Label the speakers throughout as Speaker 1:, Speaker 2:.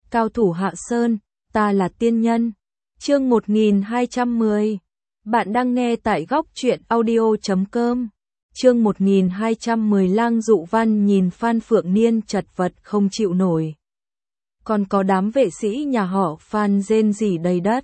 Speaker 1: Cao thủ Hạ Sơn, ta là tiên nhân. Chương 1210. Bạn đang nghe tại góc truyện audio.com. Chương 1210 Lang Dụ Văn nhìn Phan Phượng Niên chật vật không chịu nổi. Còn có đám vệ sĩ nhà họ Phan rên rỉ đầy đất.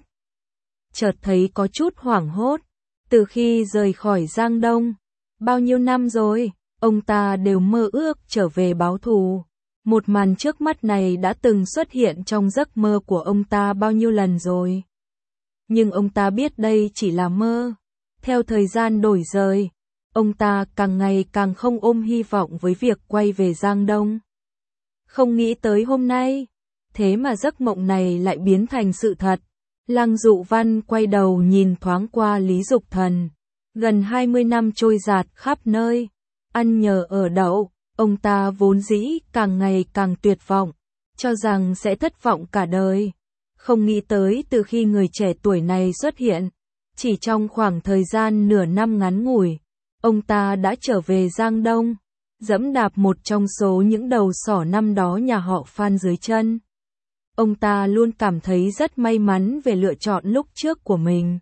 Speaker 1: Chợt thấy có chút hoảng hốt. Từ khi rời khỏi Giang Đông, bao nhiêu năm rồi, ông ta đều mơ ước trở về báo thù. Một màn trước mắt này đã từng xuất hiện trong giấc mơ của ông ta bao nhiêu lần rồi. Nhưng ông ta biết đây chỉ là mơ. Theo thời gian đổi dời, ông ta càng ngày càng không ôm hy vọng với việc quay về Giang Đông. Không nghĩ tới hôm nay, thế mà giấc mộng này lại biến thành sự thật. Lang Dụ Văn quay đầu nhìn thoáng qua Lý Dục Thần. Gần 20 năm trôi dạt khắp nơi, ăn nhờ ở đậu, ông ta vốn dĩ càng ngày càng tuyệt vọng, cho rằng sẽ thất vọng cả đời. Không nghĩ tới từ khi người trẻ tuổi này xuất hiện, chỉ trong khoảng thời gian nửa năm ngắn ngủi, ông ta đã trở về Giang Đông, dẫm đạp một trong số những đầu sỏ năm đó nhà họ Phan dưới chân. Ông ta luôn cảm thấy rất may mắn về lựa chọn lúc trước của mình.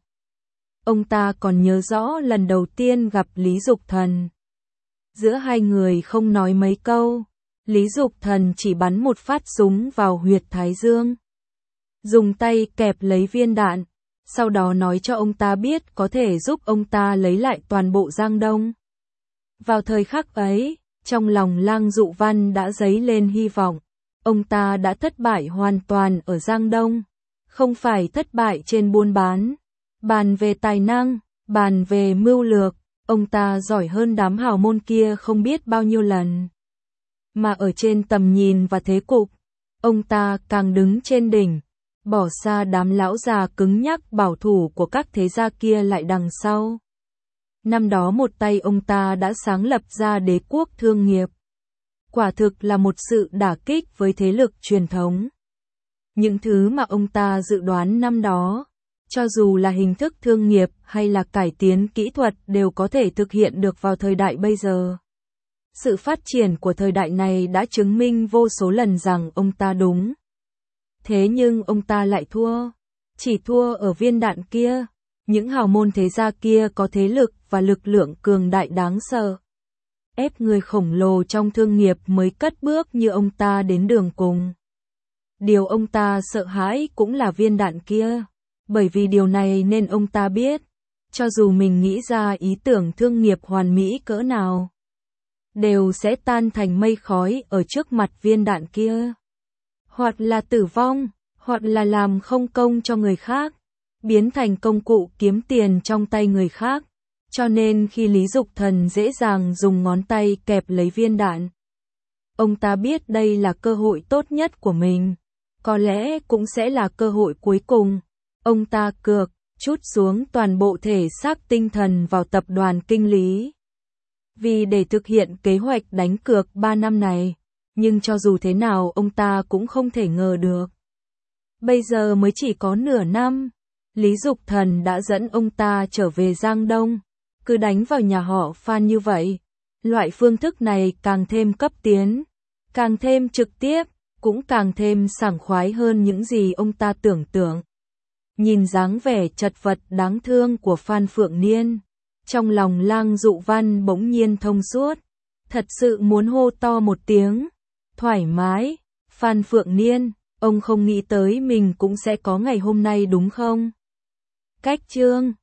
Speaker 1: Ông ta còn nhớ rõ lần đầu tiên gặp Lý Dục Thần. Giữa hai người không nói mấy câu, Lý Dục Thần chỉ bắn một phát súng vào huyệt thái dương. Dùng tay kẹp lấy viên đạn, sau đó nói cho ông ta biết có thể giúp ông ta lấy lại toàn bộ Giang Đông. Vào thời khắc ấy, trong lòng Lang Dụ Văn đã dấy lên hy vọng. Ông ta đã thất bại hoàn toàn ở Giang Đông, không phải thất bại trên buôn bán. Bàn về tài năng, bàn về mưu lược, ông ta giỏi hơn đám hào môn kia không biết bao nhiêu lần. Mà ở trên tầm nhìn và thế cục, ông ta càng đứng trên đỉnh, bỏ xa đám lão già cứng nhắc bảo thủ của các thế gia kia lại đằng sau. Năm đó một tay ông ta đã sáng lập ra đế quốc thương nghiệp. Quả thực là một sự đả kích với thế lực truyền thống. Những thứ mà ông ta dự đoán năm đó, cho dù là hình thức thương nghiệp hay là cải tiến kỹ thuật đều có thể thực hiện được vào thời đại bây giờ. Sự phát triển của thời đại này đã chứng minh vô số lần rằng ông ta đúng. Thế nhưng ông ta lại thua. Chỉ thua ở viên đạn kia. Những hào môn thế gia kia có thế lực và lực lượng cường đại đáng sợ. Ép người khổng lồ trong thương nghiệp mới cất bước như ông ta đến đường cùng. Điều ông ta sợ hãi cũng là viên đạn kia. Bởi vì điều này nên ông ta biết, cho dù mình nghĩ ra ý tưởng thương nghiệp hoàn mỹ cỡ nào, đều sẽ tan thành mây khói ở trước mặt viên đạn kia. Hoặc là tử vong, hoặc là làm không công cho người khác, biến thành công cụ kiếm tiền trong tay người khác. Cho nên khi Lý Dục Thần dễ dàng dùng ngón tay kẹp lấy viên đạn, ông ta biết đây là cơ hội tốt nhất của mình, có lẽ cũng sẽ là cơ hội cuối cùng. Ông ta cược, trút xuống toàn bộ thể xác tinh thần vào tập đoàn Kinh Lý. Vì để thực hiện kế hoạch đánh cược 3 năm này, nhưng cho dù thế nào ông ta cũng không thể ngờ được. Bây giờ mới chỉ có nửa năm, Lý Dục Thần đã dẫn ông ta trở về Giang Đông. Cứ đánh vào nhà họ Phan như vậy, loại phương thức này càng thêm cấp tiến, càng thêm trực tiếp, cũng càng thêm sảng khoái hơn những gì ông ta tưởng tượng. Nhìn dáng vẻ chật vật đáng thương của Phan Phượng Niên, trong lòng Lang Dụ Văn bỗng nhiên thông suốt, thật sự muốn hô to một tiếng, thoải mái. Phan Phượng Niên, ông không nghĩ tới mình cũng sẽ có ngày hôm nay đúng không? Cách chương